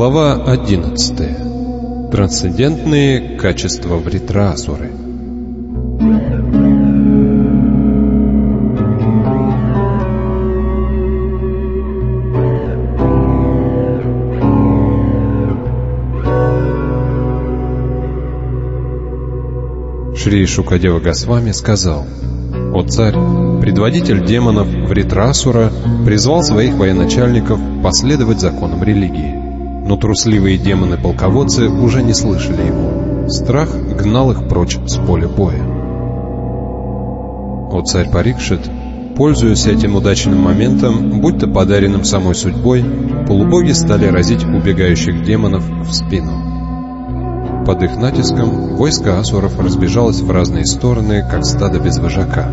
Глава 11. Трансцендентные качества Вритраасуры. Шри Шукадева Госвами сказал: «О царь, предводитель демонов Вритраасура призвал своих военачальников последовать законам религии. Но трусливые демоны-полководцы уже не слышали его. Страх гнал их прочь с поля боя. О царь Парикшит, пользуясь этим удачным моментом, будто подаренным самой судьбой, полубоги стали разить убегающих демонов в спину. Под их натиском войско асуров разбежалось в разные стороны, как стадо без вожака.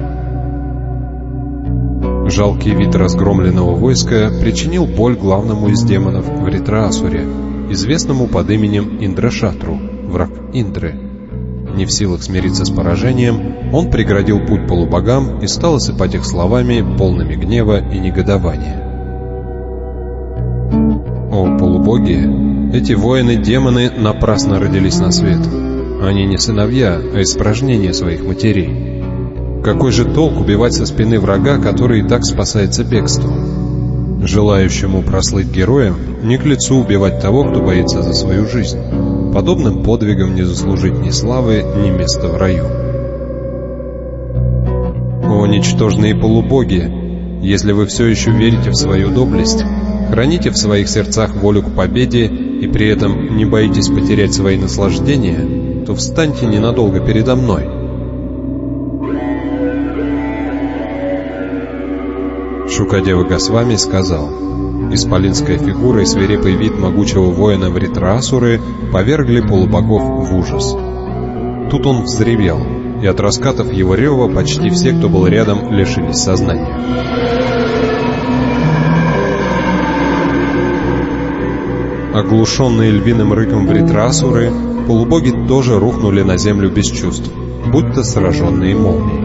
Жалкий вид разгромленного войска причинил боль главному из демонов Вритраасуре, известному под именем Индрашатру, враг Индры. Не в силах смириться с поражением, он преградил путь полубогам и стал осыпать их словами, полными гнева и негодования. О полубоги, эти воины-демоны напрасно родились на свет. Они не сыновья, а испражнения своих матерей. Какой же толк убивать со спины врага, который и так спасается бегством? Желающему прослыть героем не к лицу убивать того, кто боится за свою жизнь. Подобным подвигом не заслужить ни славы, ни места в раю. О ничтожные полубоги! Если вы все еще верите в свою доблесть, храните в своих сердцах волю к победе и при этом не боитесь потерять свои наслаждения, то встаньте ненадолго передо мной. Шукадева Госвами сказал: исполинская фигура и свирепый вид могучего воина Вритраасуры повергли полубогов в ужас. Тут он взревел, и от раскатов его рева почти все, кто был рядом, лишились сознания. Оглушенные львиным рыком Вритраасуры, полубоги тоже рухнули на землю без чувств, будто сраженные молнией.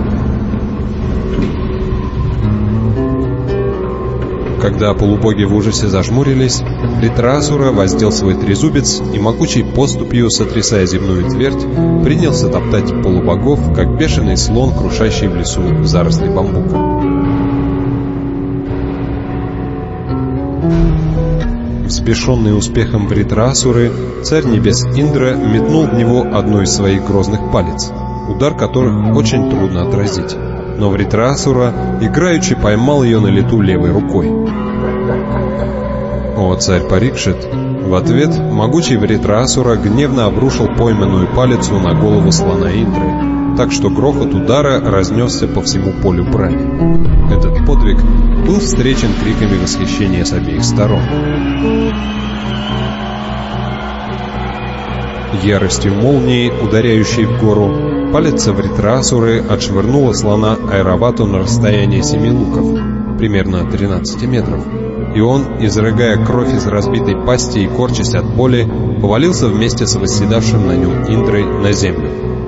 Когда полубоги в ужасе зажмурились, Вритраасура воздел свой трезубец и могучей поступью, сотрясая земную твердь, принялся топтать полубогов, как бешеный слон, крушащий в лесу заросли бамбука. Взбешенный успехом Вритраасуры, царь небес Индра метнул в него одну из своих грозных палиц, удар которых очень трудно отразить. Но Вритраасура играючи поймал ее на лету левой рукой. О царь Парикшит, в ответ могучий Вритраасура гневно обрушил пойманную палицу на голову слона Индры, так что грохот удара разнесся по всему полю брани. Этот подвиг был встречен криками восхищения с обеих сторон. Яростью молнии, ударяющей в гору, палец Вритраасуры отшвырнула слона Айравату на расстояние 7 луков, примерно 13 метров, и он, изрыгая кровь из разбитой пасти и корчась от боли, повалился вместе с восседавшим на нем Индрой на землю.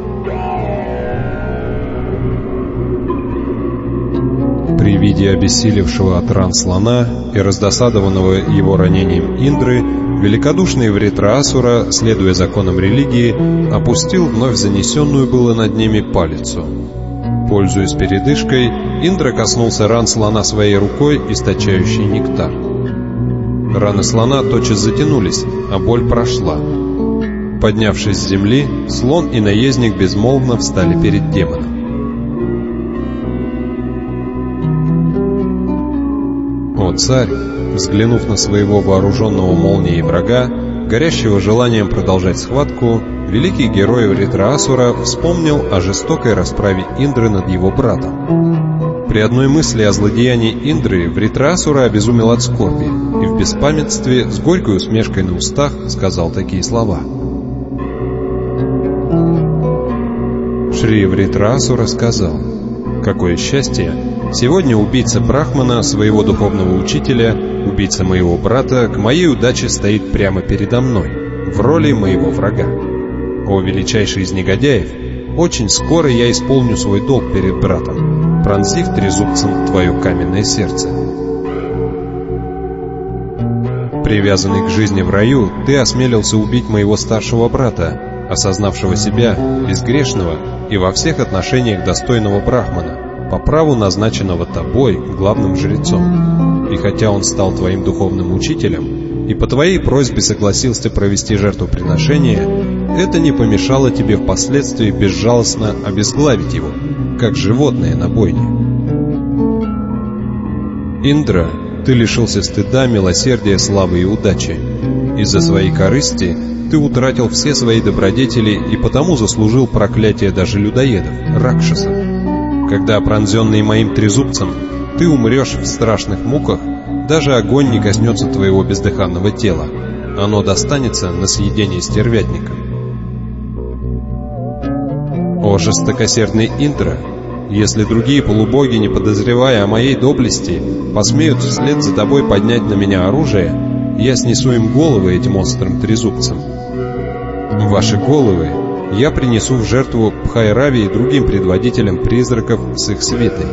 При виде обессилевшего от ран слона и раздосадованного его ранением Индры, великодушный Вритраасура, следуя законам религии, опустил вновь занесенную было над ними палицу. Пользуясь передышкой, Индра коснулся ран слона своей рукой, источающей нектар. Раны слона тотчас затянулись, а боль прошла. Поднявшись с земли, слон и наездник безмолвно встали перед демоном. О царь, взглянув на своего вооруженного молнией врага, горящего желанием продолжать схватку, великий герой Вритраасура вспомнил о жестокой расправе Индры над его братом. При одной мысли о злодеянии Индры Вритраасура обезумел от скорби и в беспамятстве с горькой усмешкой на устах сказал такие слова. Шри Вритраасура сказал: «Какое счастье! Сегодня убийца Брахмана, своего духовного учителя, убийца моего брата, к моей удаче стоит прямо передо мной, в роли моего врага. О величайший из негодяев, очень скоро я исполню свой долг перед братом, пронзив трезубцем твое каменное сердце». Привязанный к жизни в раю, ты осмелился убить моего старшего брата, осознавшего себя, безгрешного и во всех отношениях достойного брахмана, по праву назначенного тобой главным жрецом. И хотя он стал твоим духовным учителем, и по твоей просьбе согласился провести жертвоприношение, это не помешало тебе впоследствии безжалостно обезглавить его, как животное на бойне. Индра, ты лишился стыда, милосердия, славы и удачи. Из-за своей корысти ты утратил все свои добродетели и потому заслужил проклятие даже людоедов, ракшасов. Когда, пронзенный моим трезубцем, ты умрешь в страшных муках, даже огонь не коснется твоего бездыханного тела. Оно достанется на съедение стервятникам. О жестокосердный Индра! Если другие полубоги, не подозревая о моей доблести, посмеют вслед за тобой поднять на меня оружие, я снесу им головы этим острым трезубцем. Ваши головы я принесу в жертву Бхайраве и другим предводителям призраков с их свитой.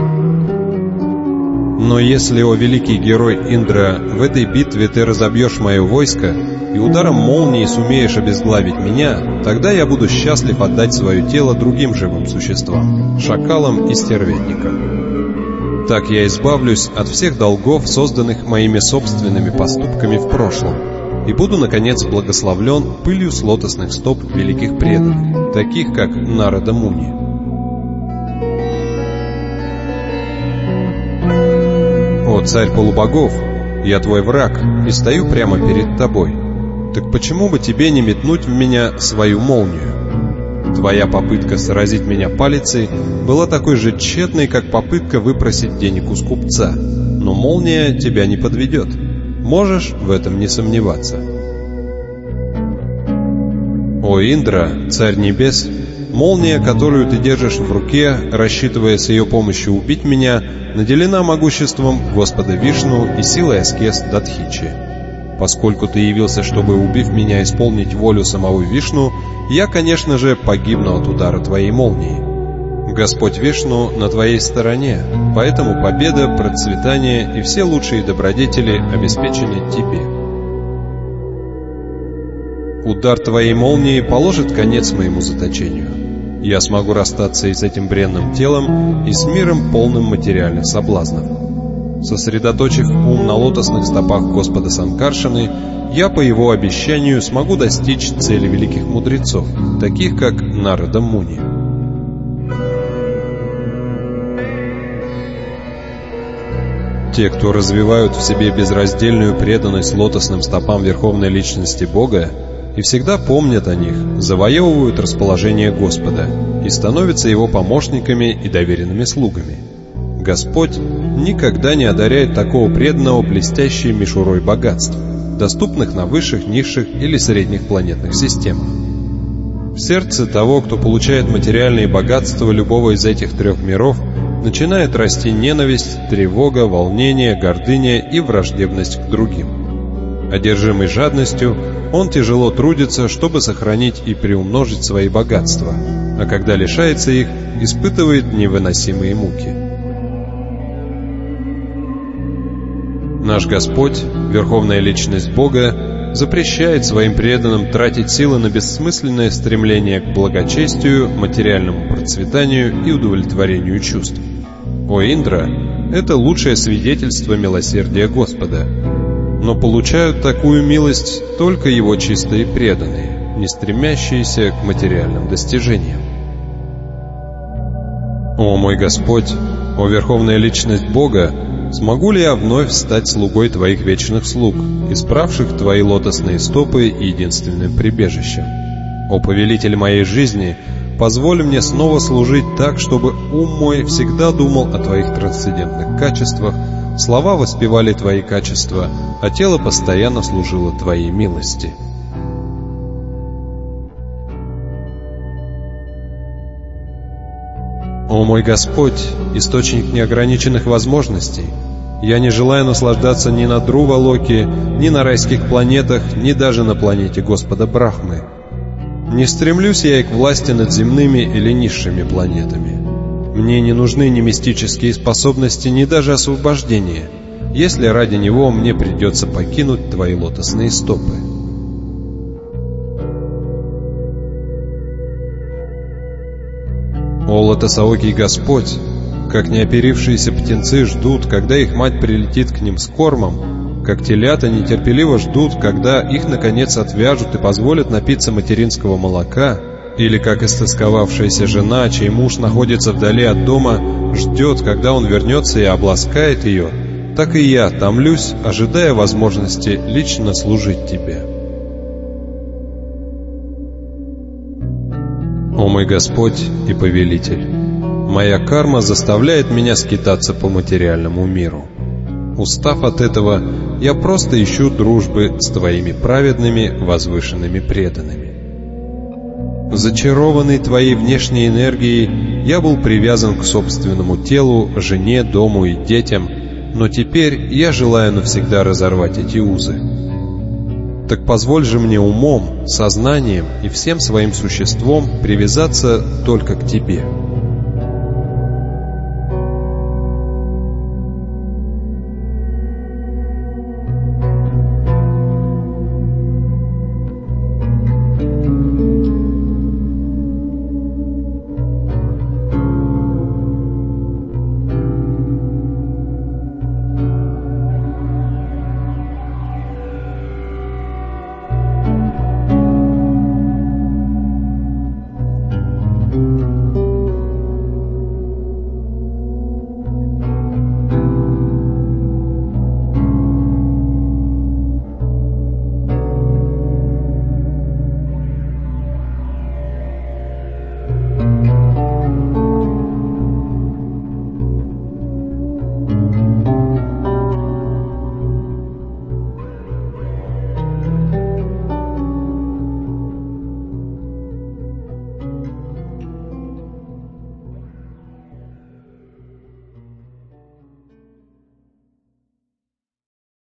Но если, о великий герой Индра, в этой битве ты разобьешь мое войско и ударом молнии сумеешь обезглавить меня, тогда я буду счастлив отдать свое тело другим живым существам, шакалам и стервятникам. Так я избавлюсь от всех долгов, созданных моими собственными поступками в прошлом, и буду, наконец, благословлен пылью с лотосных стоп великих преданных, таких как Нарада Муни. О, царь полубогов, я твой враг и стою прямо перед тобой. Так почему бы тебе не метнуть в меня свою молнию? Твоя попытка сразить меня палицей была такой же тщетной, как попытка выпросить денег у скупца, но молния тебя не подведет. Можешь в этом не сомневаться. О, Индра, царь небес, молния, которую ты держишь в руке, рассчитывая с ее помощью убить меня, наделена могуществом Господа Вишну и силой аскез Датхичи. Поскольку ты явился, чтобы, убив меня, исполнить волю самого Вишну, я, конечно же, погибну от удара твоей молнии. Господь Вишну на твоей стороне, поэтому победа, процветание и все лучшие добродетели обеспечены тебе. Удар твоей молнии положит конец моему заточению. Я смогу расстаться и с этим бренным телом, и с миром, полным материальных соблазнов. Сосредоточив ум на лотосных стопах Господа Санкаршаны, я по его обещанию смогу достичь цели великих мудрецов, таких как Нарада Муни. Те, кто развивают в себе безраздельную преданность лотосным стопам Верховной Личности Бога и всегда помнят о них, завоевывают расположение Господа и становятся Его помощниками и доверенными слугами. Господь никогда не одаряет такого преданного блестящей мишурой богатств, доступных на высших, низших или средних планетных системах. В сердце того, кто получает материальные богатства любого из этих трех миров, начинает расти ненависть, тревога, волнение, гордыня и враждебность к другим. Одержимый жадностью, он тяжело трудится, чтобы сохранить и приумножить свои богатства, а когда лишается их, испытывает невыносимые муки. Наш Господь, Верховная Личность Бога, запрещает своим преданным тратить силы на бессмысленное стремление к благочестию, материальному процветанию и удовлетворению чувств. О, Индра, это лучшее свидетельство милосердия Господа. Но получают такую милость только Его чистые преданные, не стремящиеся к материальным достижениям. О, мой Господь, о Верховная Личность Бога, смогу ли я вновь стать слугой Твоих вечных слуг, исправших Твои лотосные стопы и единственным прибежищем? О, повелитель моей жизни, позволь мне снова служить так, чтобы ум мой всегда думал о Твоих трансцендентных качествах, слова воспевали Твои качества, а тело постоянно служило Твоей милости. О мой Господь, источник неограниченных возможностей, я не желаю наслаждаться ни на Друвалоке, ни на райских планетах, ни даже на планете Господа Брахмы. Не стремлюсь я и к власти над земными или низшими планетами. Мне не нужны ни мистические способности, ни даже освобождение. если ради него мне придется покинуть твои лотосные стопы. О, лотосоокий Господь, как неоперившиеся птенцы ждут, когда их мать прилетит к ним с кормом, как телята нетерпеливо ждут, когда их наконец отвяжут и позволят напиться материнского молока, или как истосковавшаяся жена, чей муж находится вдали от дома, ждет, когда он вернется и обласкает ее, так и я томлюсь, ожидая возможности лично служить тебе. О мой Господь и Повелитель, моя карма заставляет меня скитаться по материальному миру. Устав от этого, я просто ищу дружбы с Твоими праведными, возвышенными преданными. Зачарованный Твоей внешней энергией, я был привязан к собственному телу, жене, дому и детям, но теперь я желаю навсегда разорвать эти узы. Так позволь же мне умом, сознанием и всем своим существом привязаться только к Тебе.